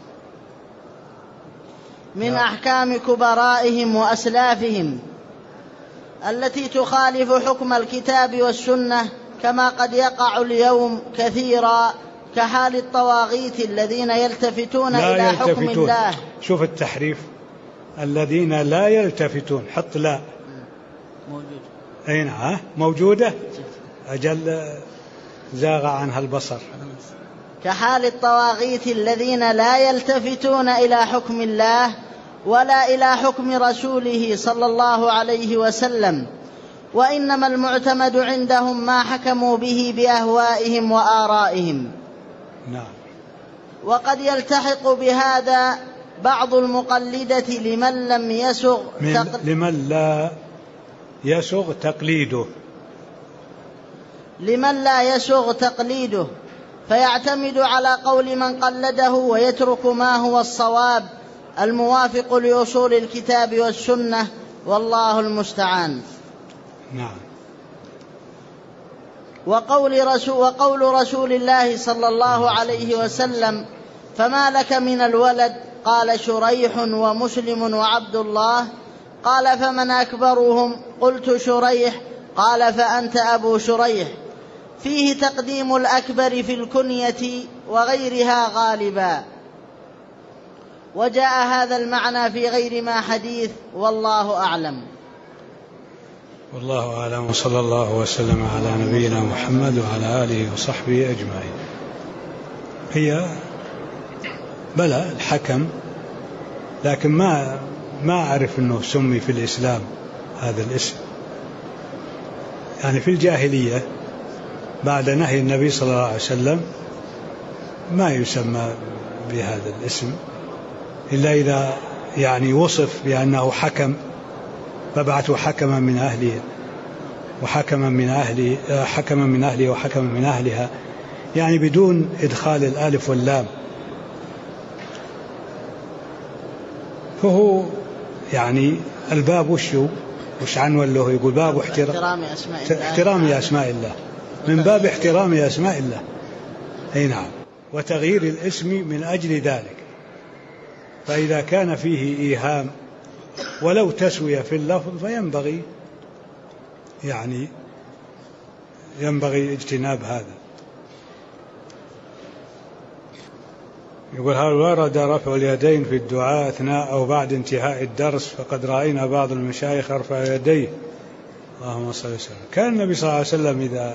من أحكام كبرائهم وأسلافهم التي تخالف حكم الكتاب والسنة، كما قد يقع اليوم كثيرا كحال الطواغيت الذين يلتفتون إلى حكم الله. شوف التحريف، الذين لا يلتفتون، حط لا موجود. أي نعم موجودة، أجل زاغ عنها البصر. كحال الطواغيت الذين لا يلتفتون إلى حكم الله ولا إلى حكم رسوله صلى الله عليه وسلم، وإنما المعتمد عندهم ما حكموا به بأهوائهم وآرائهم. نعم. وقد يلتحق بهذا بعض المقلدة لمن لم يسغ لمن لا يسغ تقليده، لمن لا يسغ تقليده، فيعتمد على قول من قلده ويترك ما هو الصواب الموافق لأصول الكتاب والسنة، والله المستعان. نعم. وقول رسول الله صلى الله عليه وسلم فما لك من الولد؟ قال شريح ومسلم وعبد الله. قال فمن أكبرهم؟ قلت شريح. قال فأنت أبو شريح. فيه تقديم الأكبر في الكنية وغيرها غالبا، وجاء هذا المعنى في غير ما حديث، والله أعلم. والله أعلم، وصلى الله وسلم على نبينا محمد وعلى آله وصحبه أجمعين. هي بلى الحكم، لكن ما أعرف أنه سمي في الإسلام هذا الاسم، يعني في الجاهلية بعد نهي النبي صلى الله عليه وسلم ما يسمى بهذا الاسم إلا إذا يعني وصف بأنه حكم، فبعثوا حكما من أهله وحكما من أهله، حكما من أهله وحكما من أهلها، يعني بدون إدخال الألف واللام. فهو يعني الباب وش عنوان له؟ يقول باب احترام أسماء الله، من باب احترام أسماء الله. أي نعم. وتغيير الاسم من أجل ذلك، فإذا كان فيه إيهام ولو تسوية في اللفظ فينبغي اجتناب هذا. يقول هل ورد رفع اليدين في الدعاء أثناء أو بعد انتهاء الدرس؟ فقد رأينا بعض المشايخ رفع يديه. اللهم صل وسلم. كان النبي صلى الله عليه وسلم إذا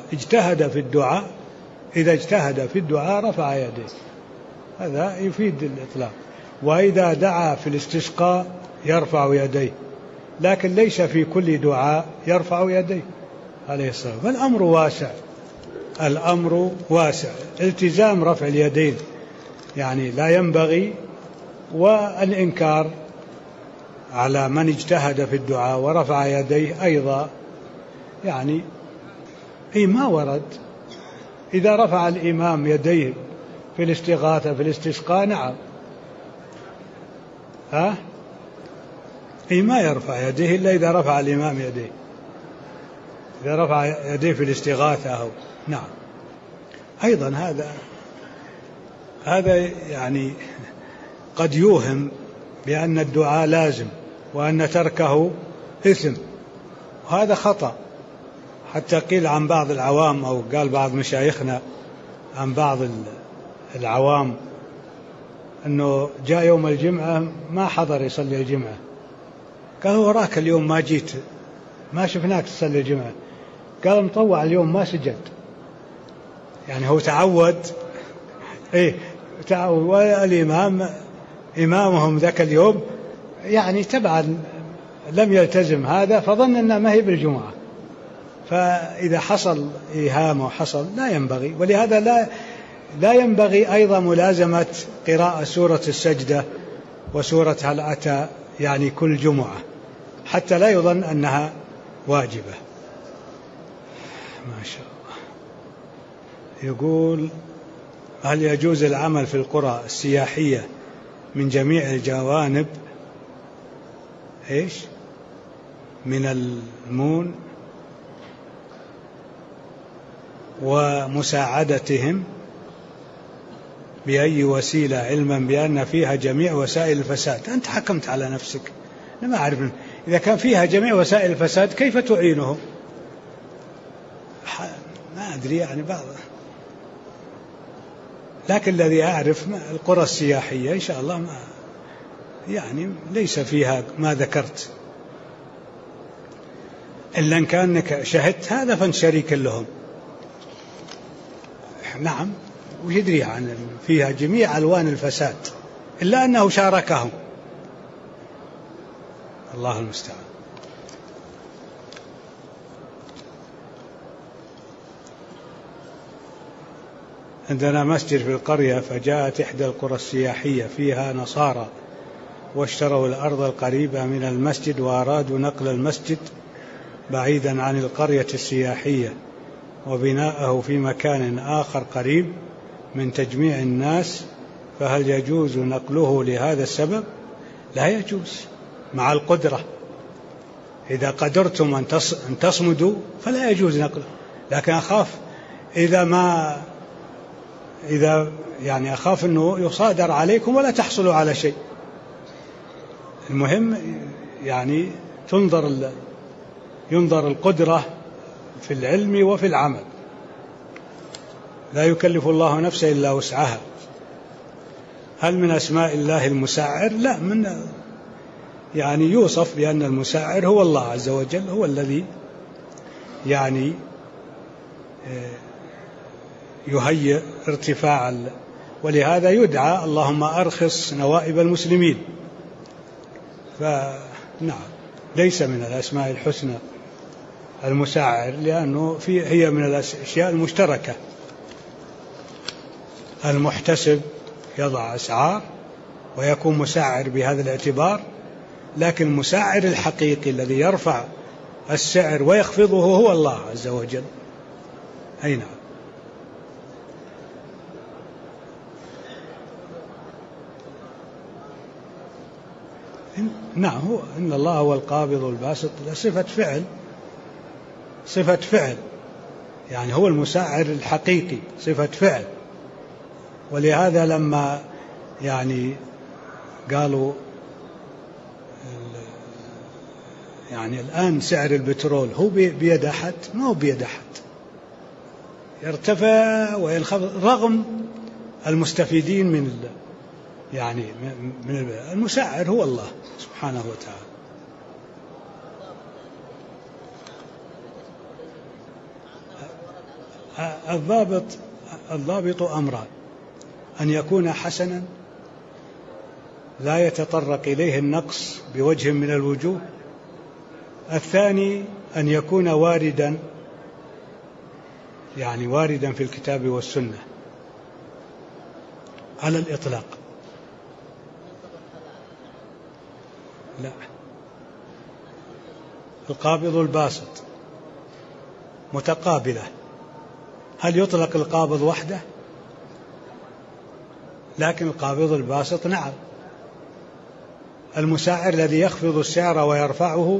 اجتهد في الدعاء رفع يديه، هذا يفيد الإطلاق. وإذا دعا في الاستسقاء يرفع يديه، لكن ليس في كل دعاء يرفع يديه عليه الصلاة والسلام. فالأمر واسع، الأمر واسع. التزام رفع اليدين يعني لا ينبغي، والإنكار على من اجتهد في الدعاء ورفع يديه أيضا يعني ما ورد. إذا رفع الإمام يديه في الاستغاثة في الاستسقاء نعم، ما يرفع يديه إلا إذا رفع الإمام يديه، إذا رفع يديه في الاستغاثة أو نعم. أيضا هذا يعني قد يوهم بأن الدعاء لازم وأن تركه إثم، وهذا خطأ. حتى قيل عن بعض العوام، أو قال بعض مشايخنا عن بعض العوام أنه جاء يوم الجمعة ما حضر يصلي الجمعة، قال وراك اليوم ما جيت، ما شفناك تصلي الجمعة، قال مطوع اليوم ما سجد. يعني هو تعود والإمام إمامهم ذاك اليوم يعني تبعا لم يلتزم هذا، فظن أنه ما هي بالجمعة. فإذا حصل إيهام وحصل لا ينبغي. ولهذا لا ينبغي أيضا ملازمة قراءة سورة السجدة وسورة هل أتى يعني كل جمعة، حتى لا يظن أنها واجبة. ما شاء الله. يقول هل يجوز العمل في القرى السياحية من جميع الجوانب من المون ومساعدتهم بأي وسيلة، علما بأن فيها جميع وسائل الفساد؟ أنت حكمت على نفسك، أنا ما أعرف. إذا كان فيها جميع وسائل الفساد كيف تعينهم؟ ما أدري يعني بعض، لكن الذي أعرف القرى السياحية إن شاء الله ما يعني ليس فيها ما ذكرت، إلا إن كانك شهدت هذا فأنت شريك لهم. نعم، ويدري عن فيها جميع ألوان الفساد إلا أنه شاركهم. الله المستعان. عندنا مسجد في القرية، فجاءت إحدى القرى السياحية فيها نصارى واشتروا الأرض القريبة من المسجد وأرادوا نقل المسجد بعيدا عن القرية السياحية وبناءه في مكان آخر قريب من تجميع الناس، فهل يجوز نقله لهذا السبب؟ لا يجوز مع القدرة. إذا قدرتم أن تصمدوا فلا يجوز نقله، لكن أخاف إذا يعني أخاف أنه يصادر عليكم ولا تحصلوا على شيء. المهم يعني ينظر القدرة في العلم وفي العمل، لا يكلف الله نفسا إلا وسعها. هل من أسماء الله المسعر؟ لا، من يعني يوصف بأن المسعر هو الله عز وجل، هو الذي يعني يهيئ ارتفاع، ولهذا يدعى اللهم أرخص نوائب المسلمين. فنعم، ليس من الأسماء الحسنى المسعر، لأنه هي من الأشياء المشتركة. المحتسب يضع أسعار ويكون مسعر بهذا الاعتبار، لكن المسعر الحقيقي الذي يرفع السعر ويخفضه هو الله عز وجل. أي نعم. نعم، هو إن الله هو القابض الباسط، صفة فعل يعني هو المسعر الحقيقي، صفة فعل. ولهذا لما يعني قالوا يعني الآن سعر البترول هو بيد أحد؟ ما هو بيد أحد، يرتفع وينخفض رغم المستفيدين من يعني من المسعر هو الله سبحانه وتعالى. الضابط أمران: أن يكون حسنا لا يتطرق إليه النقص بوجه من الوجوه. الثاني أن يكون واردا، يعني واردا في الكتاب والسنة على الإطلاق. لا، القابض الباسط متقابلة. هل يطلق القابض وحده؟ لكن القابض الباسط نعم. المساعر الذي يخفض السعر ويرفعه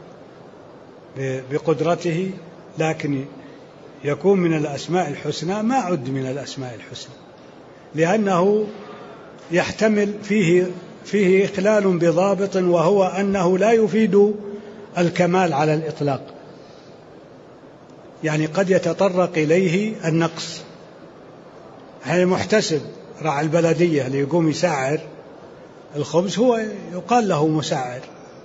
بقدرته، لكن يكون من الأسماء الحسنى، ما عد من الأسماء الحسنى، لأنه يحتمل فيه إخلال بضابط، وهو أنه لا يفيد الكمال على الإطلاق. يعني قد يتطرق إليه النقص. يعني محتسب راعي البلدية اللي يقوم يسعر الخبز هو يقال له مسعر،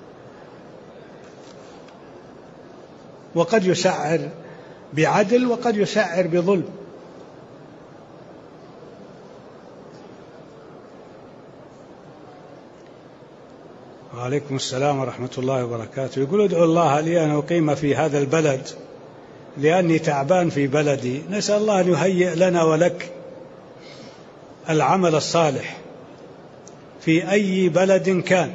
وقد يسعر بعدل وقد يسعر بظلم. وعليكم السلام ورحمة الله وبركاته. يقول ادعو الله لي أن أقيم في هذا البلد لأني تعبان في بلدي. نسأل الله أن يهيئ لنا ولك العمل الصالح في أي بلد كان.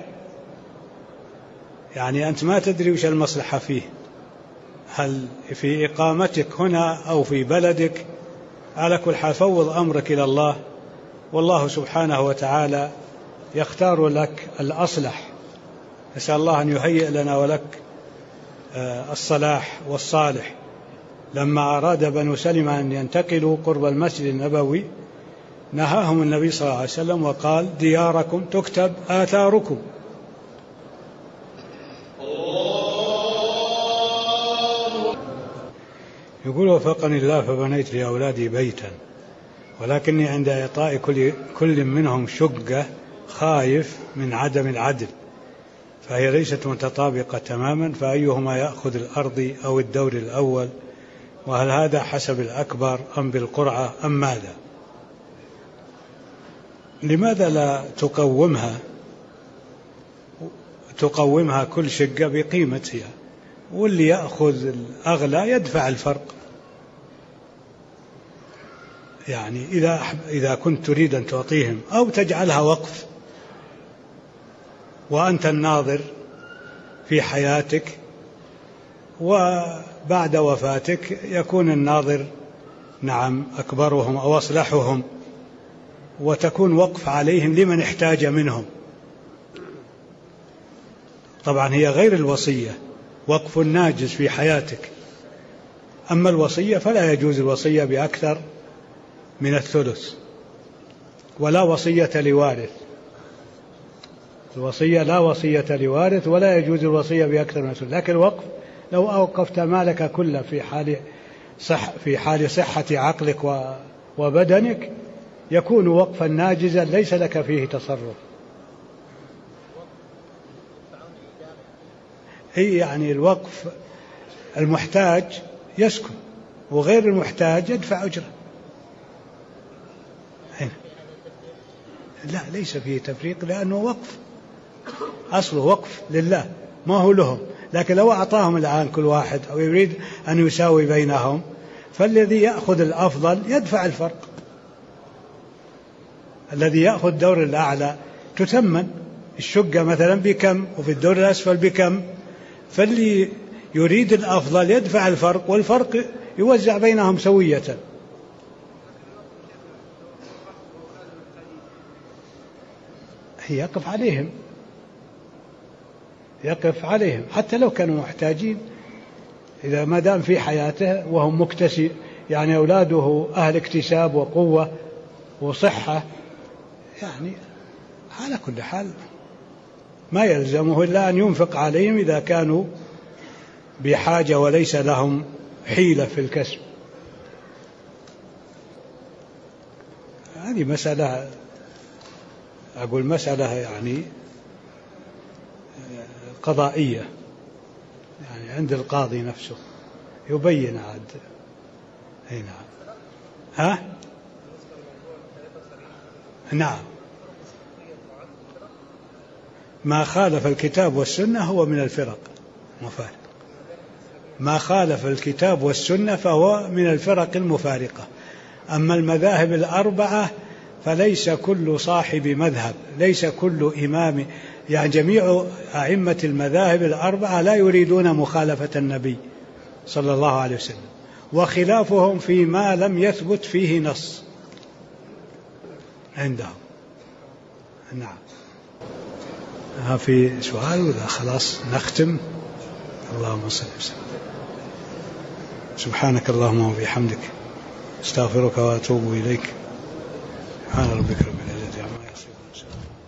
يعني أنت ما تدري وش المصلحة فيه، هل في إقامتك هنا أو في بلدك. على كل حال فوض أمرك إلى الله، والله سبحانه وتعالى يختار لك الأصلح. نسأل الله أن يهيئ لنا ولك الصلاح والصالح. لما أراد بنو سلمة أن ينتقلوا قرب المسجد النبوي نهاهم النبي صلى الله عليه وسلم وقال دياركم تكتب آثاركم. يقول وفقني الله فبنيت لأولادي بيتا، ولكني عند إعطاء كل منهم شقة خايف من عدم العدل، فهي ليست متطابقة تماما، فأيهما يأخذ الأرض أو الدور الأول؟ وهل هذا حسب الأكبر أم بالقرعة أم ماذا؟ لماذا لا تقومها كل شقة بقيمتها، واللي يأخذ الأغلى يدفع الفرق؟ يعني إذا كنت تريد أن تعطيهم، أو تجعلها وقف وأنت الناظر في حياتك، وبعد وفاتك يكون الناظر نعم أكبرهم أو أصلحهم، وتكون وقف عليهم لمن احتاج منهم. طبعا هي غير الوصية، وقف ناجز في حياتك. أما الوصية فلا يجوز الوصية بأكثر من الثلث، ولا وصية لوارث. الوصية لا وصية لوارث، ولا يجوز الوصية بأكثر من الثلث. لكن الوقف لو أوقفت مالك كله في حال صحة عقلك وبدنك يكون وقفا ناجزا ليس لك فيه تصرف. هي يعني الوقف المحتاج يسكن، وغير المحتاج يدفع أجرة. لا، ليس فيه تفريق، لأنه وقف، أصله وقف لله ما هو لهم. لكن لو أعطاهم الآن كل واحد أو يريد أن يساوي بينهم، فالذي يأخذ الأفضل يدفع الفرق. الذي يأخذ الدور الأعلى تثمن الشقة مثلا بكم، وفي الدور الأسفل بكم، فاللي يريد الأفضل يدفع الفرق، والفرق يوزع بينهم سوية. يقف عليهم حتى لو كانوا محتاجين، إذا ما دام في حياته وهم مكتسب، يعني أولاده أهل اكتساب وقوة وصحة، يعني على كل حال ما يلزمه إلا أن ينفق عليهم إذا كانوا بحاجة وليس لهم حيلة في الكسب. هذه مسألة، أقول مسألة يعني قضائية، يعني عند القاضي نفسه يبين عاد. أي نعم. ها؟ نعم. ما خالف الكتاب والسنة هو من الفرق مفارقة. ما خالف الكتاب والسنة فهو من الفرق المفارقة. أما المذاهب الأربعة فليس كل صاحب مذهب، ليس كل إمام، يعني جميع أئمة المذاهب الأربعة لا يريدون مخالفة النبي صلى الله عليه وسلم، وخلافهم فيما لم يثبت فيه نص عندهم. نعم. في سؤال ولا خلاص نختم؟ اللهم صل وسلم. سبحانك اللهم وبحمدك استغفرك واتوب اليك. سبحان ربك رب العزة عما يصفون.